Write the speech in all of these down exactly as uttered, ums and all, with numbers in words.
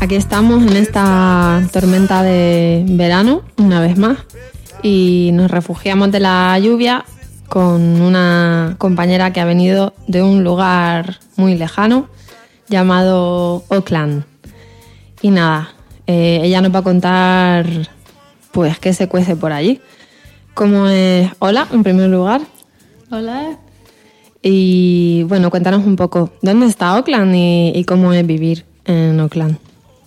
Aquí estamos en esta tormenta de verano, una vez más, y nos refugiamos de la lluvia con una compañera que ha venido de un lugar muy lejano llamado Auckland. Y nada, eh, ella nos va a contar pues qué se cuece por allí. ¿Cómo es? Hola, en primer lugar. Hola. Y bueno, cuéntanos un poco, ¿dónde está Auckland y, y cómo es vivir en Auckland?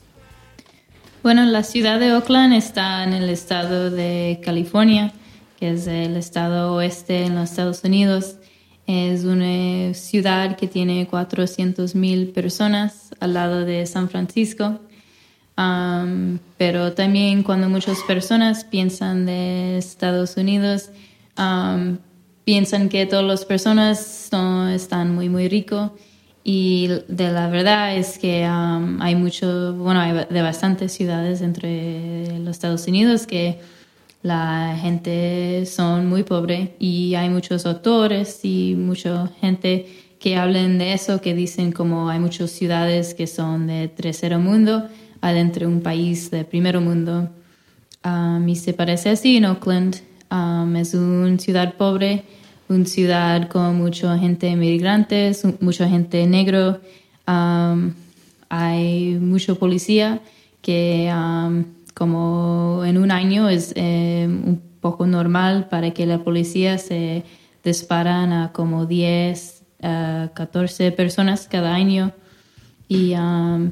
Bueno, la ciudad de Auckland está en el estado de California, que es el estado oeste en los Estados Unidos. Es una ciudad que tiene cuatrocientas mil personas al lado de San Francisco. Um, pero también cuando muchas personas piensan de Estados Unidos, um, piensan que todas las personas son, están muy, muy ricos. Y de la verdad es que um, hay mucho, bueno, hay de bastantes ciudades entre los Estados Unidos que la gente son muy pobre y hay muchos autores y mucha gente que hablan de eso, que dicen como hay muchas ciudades que son de tercer mundo adentro de un país de primer mundo. Um, y se parece así en Auckland. Um, es una ciudad pobre, una ciudad con mucha gente inmigrantes, mucha gente negro. Um, hay mucha policía que um, como en un año es eh, un poco normal para que la policía se disparan a como diez, uh, catorce personas cada año. Y um,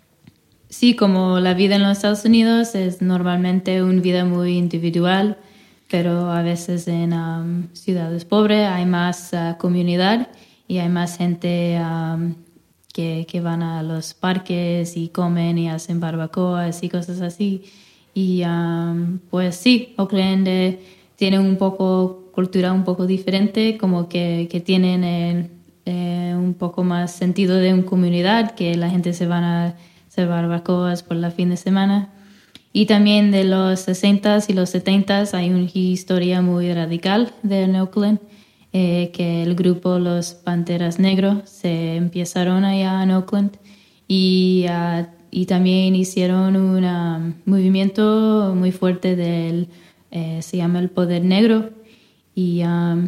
sí, como la vida en los Estados Unidos es normalmente una vida muy individual, pero a veces en um, ciudades pobres hay más uh, comunidad y hay más gente um, que, que van a los parques y comen y hacen barbacoas y cosas así. Y um, pues sí, Auckland eh, tiene un poco cultura un poco diferente, como que, que tienen eh, eh, un poco más sentido de una comunidad, que la gente se van a hacer barbacoas por la fin de semana. Y también de los sesentas y los setentas hay una historia muy radical de Auckland, eh, que el grupo Los Panteras Negros se empezaron allá en Auckland y, uh, y también hicieron un um, movimiento muy fuerte del, eh, se llama el Poder Negro. Y um,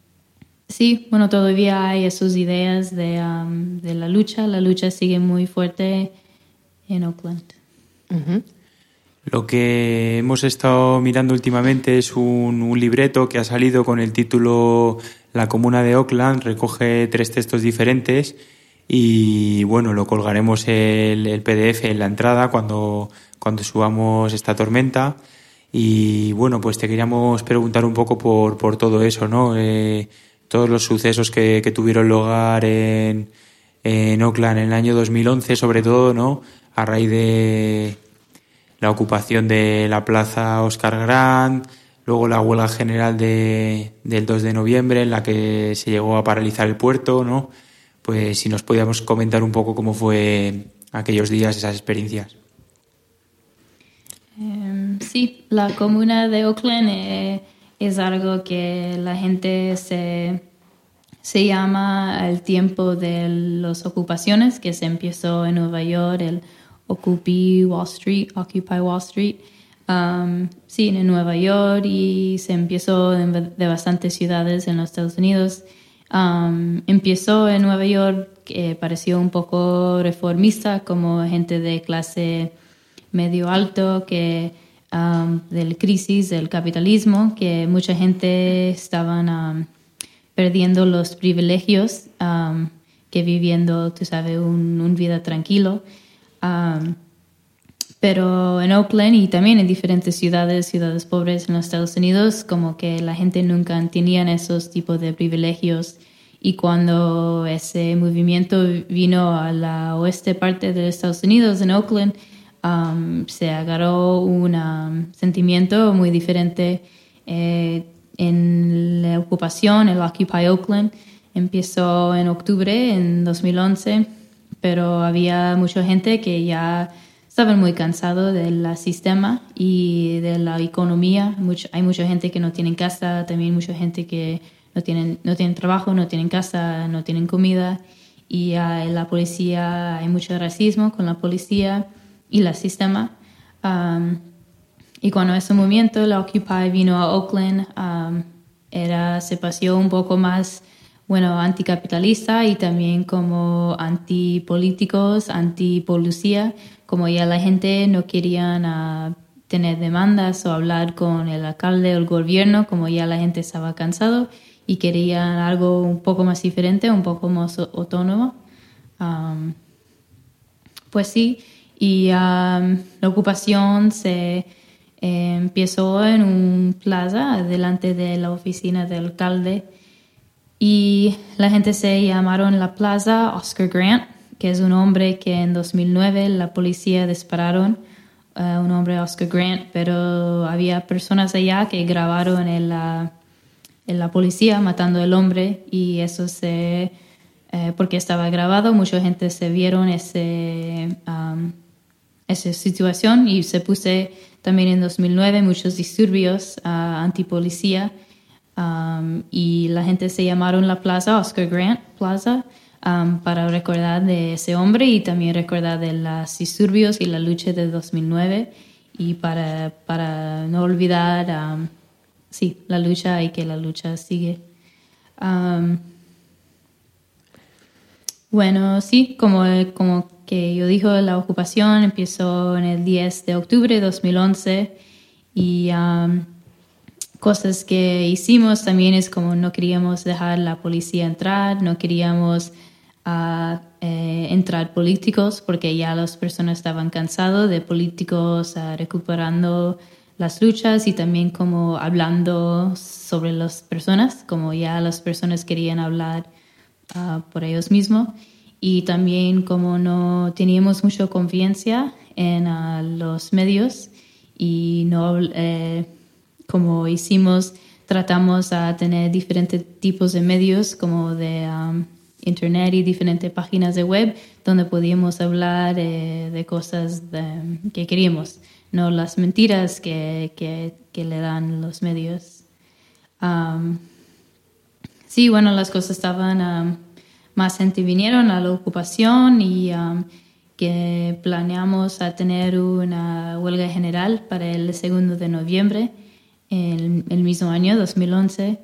sí, bueno, todavía hay esas ideas de, um, de la lucha. La lucha sigue muy fuerte en Auckland. Uh-huh. Lo que hemos estado mirando últimamente es un, un libreto que ha salido con el título La Comuna de Auckland. Recoge tres textos diferentes y bueno, lo colgaremos el, el P D F en la entrada cuando, cuando subamos esta tormenta. Y bueno, pues te queríamos preguntar un poco por, por todo eso, ¿no? Eh, todos los sucesos que, que tuvieron lugar en, en Auckland en el año dos mil once, sobre todo, ¿no? A raíz de la ocupación de la plaza Oscar Grant, luego la huelga general de, del dos de noviembre en la que se llegó a paralizar el puerto, ¿no? Pues si nos podíamos comentar un poco cómo fue aquellos días, esas experiencias. Um, sí, la comuna de Auckland eh, es algo que la gente se, se llama el tiempo de las ocupaciones, que se empezó en Nueva York, el Occupy Wall Street, Occupy Wall Street, um, sí, en Nueva York, y se empezó en, de bastantes ciudades en los Estados Unidos. Um, empezó en Nueva York, que pareció un poco reformista, como gente de clase medio alto, que um, del crisis del capitalismo, que mucha gente estaban um, perdiendo los privilegios, um, que viviendo, tú sabes, un, un vida tranquilo. Um, pero en Auckland y también en diferentes ciudades, ciudades pobres en los Estados Unidos, como que la gente nunca tenía esos tipos de privilegios. Y cuando ese movimiento vino a la oeste parte de los Estados Unidos, en Auckland, um, se agarró un um, sentimiento muy diferente. Eh, en la ocupación, el Occupy Auckland, empezó en octubre en dos mil once. Pero había mucha gente que ya estaban muy cansados del sistema y de la economía. Mucho, hay mucha gente que no tiene casa, también mucha gente que no tienen, no tienen trabajo, no tienen casa, no tienen comida. Y hay la policía, hay mucho racismo con la policía. y el sistema. Um, y cuando ese movimiento, la Occupy, vino a Oakland, um, era, se pasó un poco más, bueno, anticapitalista y también como antipolíticos, antipolicía, como ya la gente no querían uh, tener demandas o hablar con el alcalde o el gobierno, como ya la gente estaba cansado y querían algo un poco más diferente, un poco más autónomo. Um, pues sí, y um, la ocupación se eh, empezó en un plaza delante de la oficina del alcalde y la gente se llamaron la plaza Oscar Grant, que es un hombre que en dos mil nueve la policía dispararon, uh, un hombre Oscar Grant, pero había personas allá que grabaron en la, en la policía matando al hombre y eso se... Eh, porque estaba grabado, mucha gente se vieron ese, um, esa situación y se puse también en dos mil nueve muchos disturbios uh, antipolicía um, y la gente se llamaron la plaza Oscar Grant Plaza um, para recordar de ese hombre y también recordar de los disturbios y la lucha de dos mil nueve y para, para no olvidar um, sí, la lucha y que la lucha sigue. Um, Bueno, sí, como, como que yo dijo, la ocupación empezó en el diez de octubre de dos mil once y um, cosas que hicimos también es como no queríamos dejar la policía entrar, no queríamos uh, eh, entrar políticos porque ya las personas estaban cansados de políticos uh, recuperando las luchas y también como hablando sobre las personas, como ya las personas querían hablar Uh, por ellos mismos y también como no teníamos mucha confianza en uh, los medios y no eh, como hicimos tratamos a tener diferentes tipos de medios como de um, internet y diferentes páginas de web donde podíamos hablar eh, de cosas de, que queríamos, no las mentiras que, que, que le dan los medios. Um, Sí, bueno, las cosas estaban, um, más gente vinieron a la ocupación y um, que planeamos a tener una huelga general para el segundo de noviembre, el, el mismo año, dos mil once.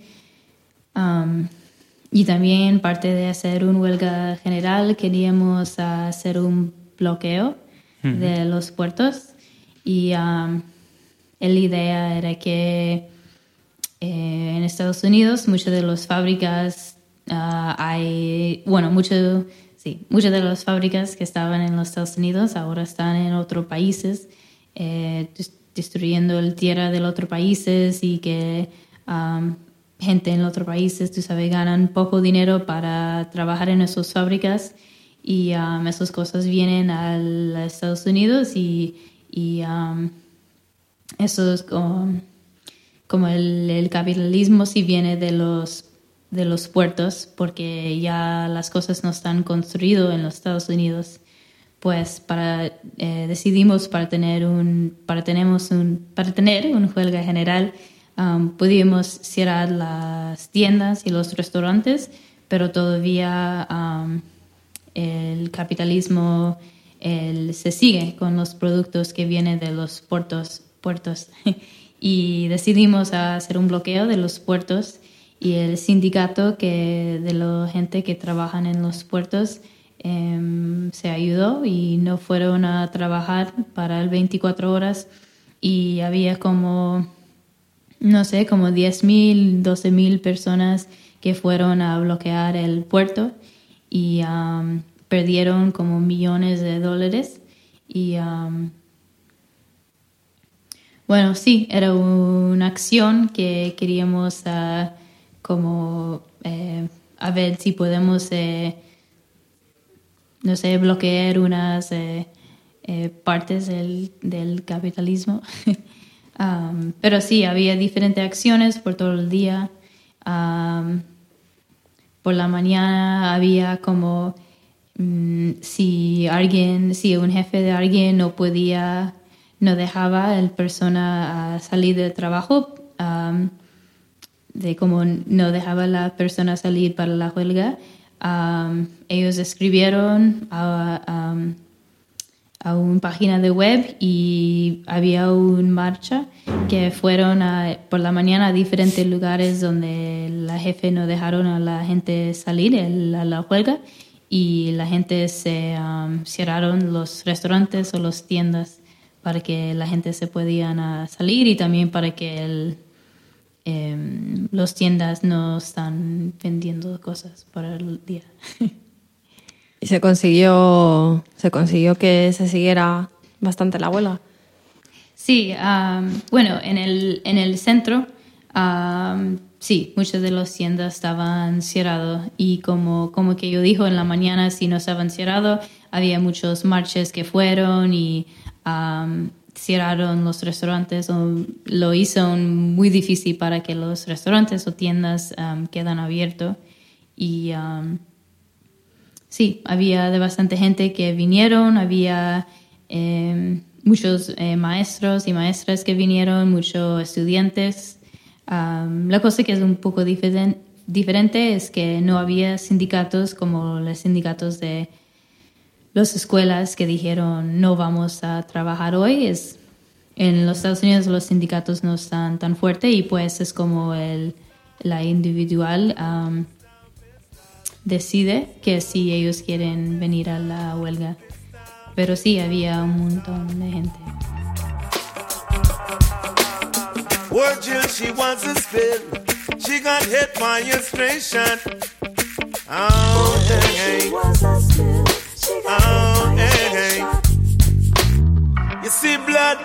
Um, y también parte de hacer una huelga general queríamos hacer un bloqueo uh-huh. de los puertos y um, la idea era que Eh, en Estados Unidos, muchas de las fábricas uh, hay, bueno, mucho, sí, muchas de las fábricas que estaban en los Estados Unidos ahora están en otros países, eh, destruyendo la tierra de los otros países y que um, gente en los otros países, tú sabes, ganan poco dinero para trabajar en esas fábricas y um, esas cosas vienen a los Estados Unidos y, y um, eso es como... como el, el capitalismo sí viene de los, de los puertos, porque ya las cosas no están construidas en los Estados Unidos, pues para, eh, decidimos para tener un, para tenemos un, para tener una huelga general, um, pudimos cerrar las tiendas y los restaurantes, pero todavía um, el capitalismo el, se sigue con los productos que vienen de los puertos, puertos. Y decidimos hacer un bloqueo de los puertos y el sindicato que de la gente que trabajan en los puertos eh, se ayudó y no fueron a trabajar para el veinticuatro horas y había como, no sé, como diez mil, doce mil personas que fueron a bloquear el puerto y um, perdieron como millones de dólares y... Um, Bueno, sí, era una acción que queríamos uh, como eh, a ver si podemos, eh, no sé, bloquear unas eh, eh, partes del, del capitalismo. um, pero sí, había diferentes acciones por todo el día. Um, por la mañana había como um, si alguien, si un jefe de alguien no podía... no dejaba a la persona uh, salir del trabajo, um, de como no dejaba a la persona salir para la huelga. Um, ellos escribieron a, um, a una página de web y había una marcha que fueron a, por la mañana a diferentes lugares donde la jefe no dejaron a la gente salir el, a la huelga y la gente se um, cerraron los restaurantes o las tiendas para que la gente se podían salir y también para que el, eh, los tiendas no están vendiendo cosas para el día. ¿Y se consiguió, se consiguió que se siguiera bastante la huelga? Sí, um, bueno, en el, en el centro, um, sí, muchas de las tiendas estaban cerradas y como, como que yo dijo en la mañana, si no estaban cerrados, había muchos marches que fueron y um, cerraron los restaurantes, o lo hizo muy difícil para que los restaurantes o tiendas um, quedan abiertos y... Um, Sí, había de bastante gente que vinieron, había eh, muchos eh, maestros y maestras que vinieron, muchos estudiantes. Um, la cosa que es un poco diferen, diferente es que no había sindicatos como los sindicatos de las escuelas que dijeron no vamos a trabajar hoy. Es, en los Estados Unidos los sindicatos no están tan fuertes y pues es como el, la individual... Um, decide que si ellos quieren venir a la huelga. Pero sí, había un montón de gente. Virgil, she wants a spill. She got hit by inspiration. Oh, hey, hey. Oh, hey, hey. You see blood,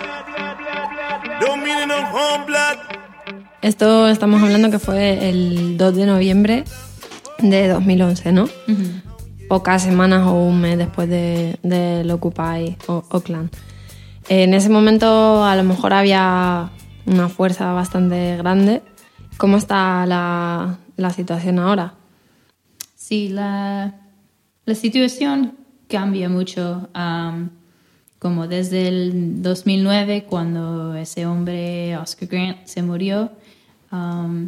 don't mean no home blood. Esto estamos hablando que fue el dos de noviembre de dos mil once, ¿no? Uh-huh. Pocas semanas o un mes después de, del Occupy Oakland. En ese momento a lo mejor había una fuerza bastante grande. ¿Cómo está la, la situación ahora? Sí, la, la situación cambia mucho. Um, como desde el dos mil nueve, cuando ese hombre, Oscar Grant, se murió, um,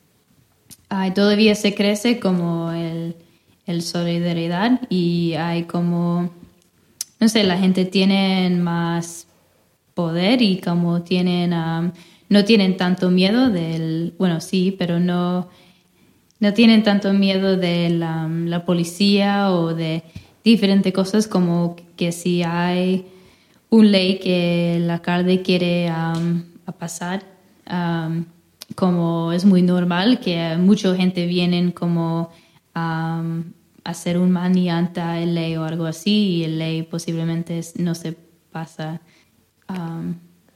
Hay, todavía se crece como el, el solidaridad y hay como, no sé, la gente tiene más poder y como tienen, um, no tienen tanto miedo del, bueno, sí, pero no, no tienen tanto miedo de la, la policía o de diferentes cosas como que si hay una ley que el alcalde quiere um, a pasar, um, como es muy normal que mucha gente vienen como um, a hacer un maniante a la ley o algo así y la ley posiblemente no se pasa. Um,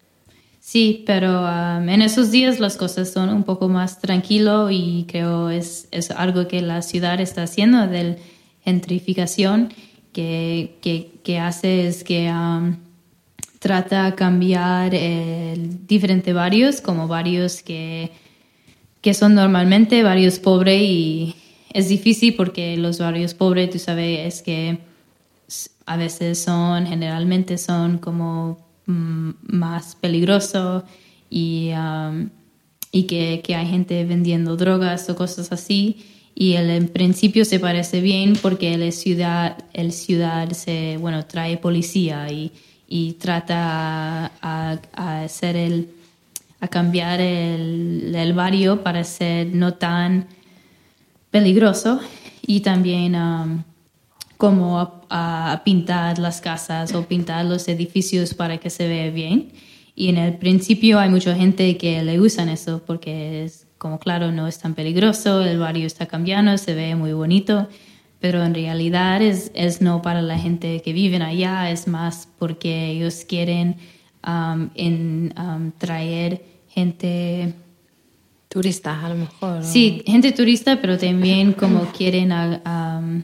sí, pero um, en esos días las cosas son un poco más tranquilo y creo es, es algo que la ciudad está haciendo de gentrificación que, que, que hace es que... Um, trata de cambiar eh, diferentes barrios, como barrios que, que son normalmente barrios pobres y es difícil porque los barrios pobres, tú sabes, es que a veces son, generalmente son como mm, más peligrosos y, um, y que, que hay gente vendiendo drogas o cosas así. Y el, en principio se parece bien porque la ciudad, el ciudad se, bueno, trae policía y y trata a, a, a hacer el a cambiar el, el barrio para ser no tan peligroso y también um, como a, a pintar las casas o pintar los edificios para que se vea bien. Y en el principio hay mucha gente que le usan eso porque es como claro no es tan peligroso, el barrio está cambiando, se ve muy bonito. Pero en realidad es, es no para la gente que vive allá, es más porque ellos quieren um, en, um, traer gente... Turistas, a lo mejor. Sí, gente turista, pero también como quieren... Um,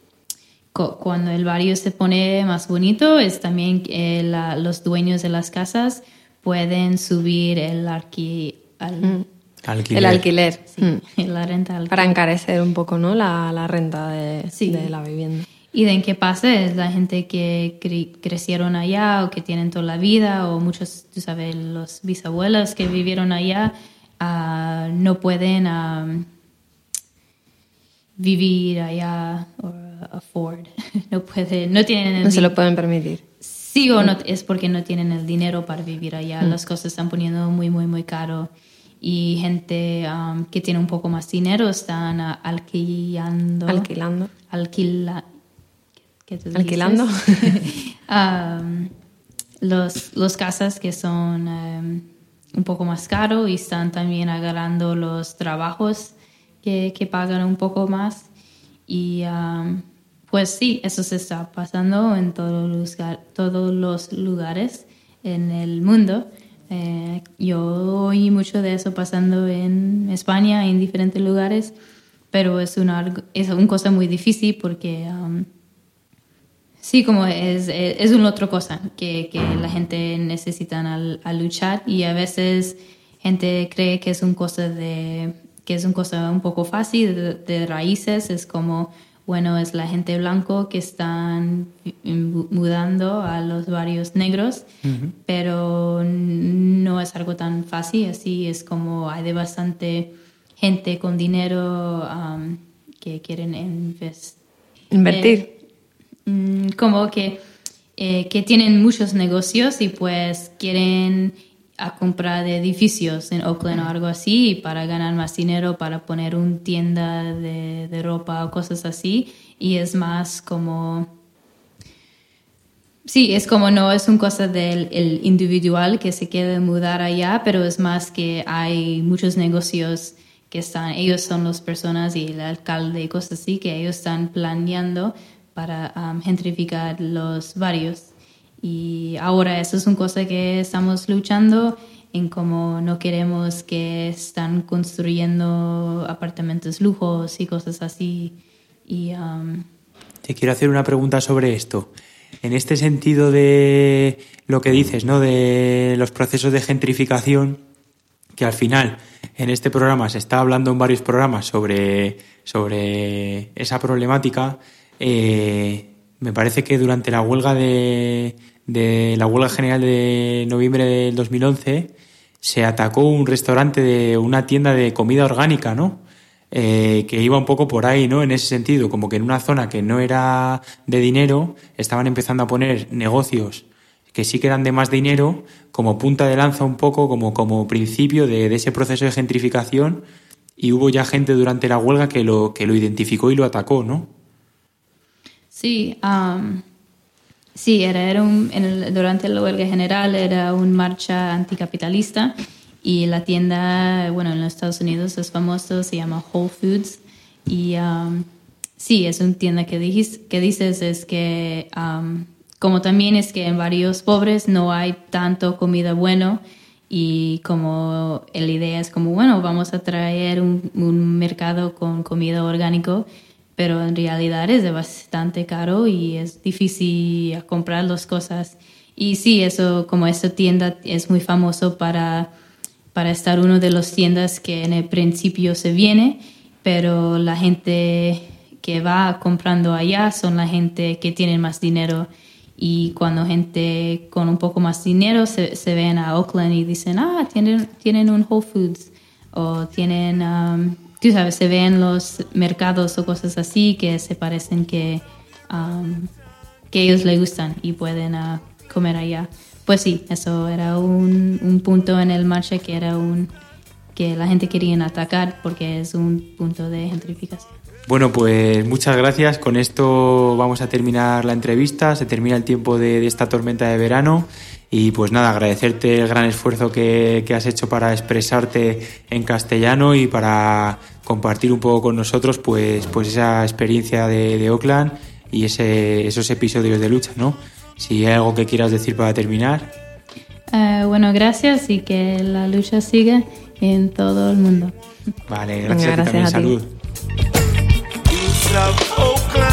co- cuando el barrio se pone más bonito, es también eh, la, los dueños de las casas pueden subir el alquiler. Al, mm. Alquiler. El alquiler. Sí, mm. la renta alquiler. Para encarecer un poco, ¿no? La, la renta de, sí. de la vivienda. Y de qué pasa es la gente que cre- crecieron allá o que tienen toda la vida o muchos, tú sabes, los bisabuelos que vivieron allá uh, no pueden um, vivir allá o afford. No pueden, no tienen... No se lo pueden permitir. Sí o no, es porque no tienen el dinero para vivir allá. Mm. Las cosas están poniendo muy, muy, muy caro. Y gente um, que tiene un poco más dinero están uh, alquilando. Alquilando. Alquila, ¿qué te Alquilando. um, los, los casas que son um, un poco más caros y están también agarrando los trabajos que, que pagan un poco más. Y um, pues sí, eso se está pasando en todos los, todos los lugares en el mundo. Eh, yo oí mucho de eso pasando en España, en diferentes lugares, pero es una, es una cosa muy difícil porque um, sí, como es, es, es una otra cosa que, que la gente necesita al, al luchar, y a veces gente cree que es una cosa de que es una cosa un poco fácil de, de raíces. Es como, bueno, es la gente blanco que están mudando a los barrios negros, uh-huh. pero no es algo tan fácil. Así es como hay de bastante gente con dinero um, que quieren invest- invertir. Eh, como que, eh, que tienen muchos negocios y pues quieren a comprar edificios en Oakland o algo así para ganar más dinero, para poner una tienda de, de ropa o cosas así. Y es más como... Sí, es como no es una cosa del el individual que se quiere mudar allá, pero es más que hay muchos negocios que están... Ellos son las personas y el alcalde y cosas así que ellos están planeando para um, gentrificar los barrios. Y ahora eso es una cosa que estamos luchando en cómo no queremos que están construyendo apartamentos lujos y cosas así. Y, um... Te quiero hacer una pregunta sobre esto. En este sentido de lo que dices, ¿no? De los procesos de gentrificación, que al final en este programa se está hablando en varios programas sobre, sobre esa problemática. Eh, me parece que durante la huelga de... de la huelga general de noviembre del dos mil once se atacó un restaurante de una tienda de comida orgánica, ¿no? Eh, que iba un poco por ahí, ¿no? En ese sentido, como que en una zona que no era de dinero estaban empezando a poner negocios que sí que eran de más dinero como punta de lanza un poco, como, como principio de, de ese proceso de gentrificación, y hubo ya gente durante la huelga que lo, que lo identificó y lo atacó, ¿no? Sí, um... Sí, era, era un, en el, durante la huelga general era una marcha anticapitalista, y la tienda, bueno, en los Estados Unidos es famoso, se llama Whole Foods. Y um, sí, es una tienda que, dijis, que dices es que, um, como también es que en barrios pobres no hay tanto comida buena, y como la idea es como, bueno, vamos a traer un, un mercado con comida orgánica, pero en realidad es bastante caro y es difícil comprar las cosas. Y sí, eso, como esa tienda es muy famoso para, para estar una de las tiendas que en el principio se viene, pero la gente que va comprando allá son la gente que tiene más dinero. Y cuando gente con un poco más dinero se, se ven a Oakland y dicen, ah, tienen, tienen un Whole Foods, o tienen... Um, tú sabes, se ven los mercados o cosas así que se parecen que, um, que ellos les gustan y pueden uh, comer allá. Pues sí, eso era un, un punto en el marcha que era un que la gente quería atacar porque es un punto de gentrificación. Bueno, pues muchas gracias. Con esto vamos a terminar la entrevista. Se termina el tiempo de, de esta tormenta de verano. Y pues nada, agradecerte el gran esfuerzo que, que has hecho para expresarte en castellano y para compartir un poco con nosotros pues, pues esa experiencia de, de Oakland y ese, esos episodios de lucha, ¿no? Si hay algo que quieras decir para terminar. Uh, bueno, gracias, y que la lucha siga en todo el mundo. Vale, gracias, gracias a ti también. A ti. Salud.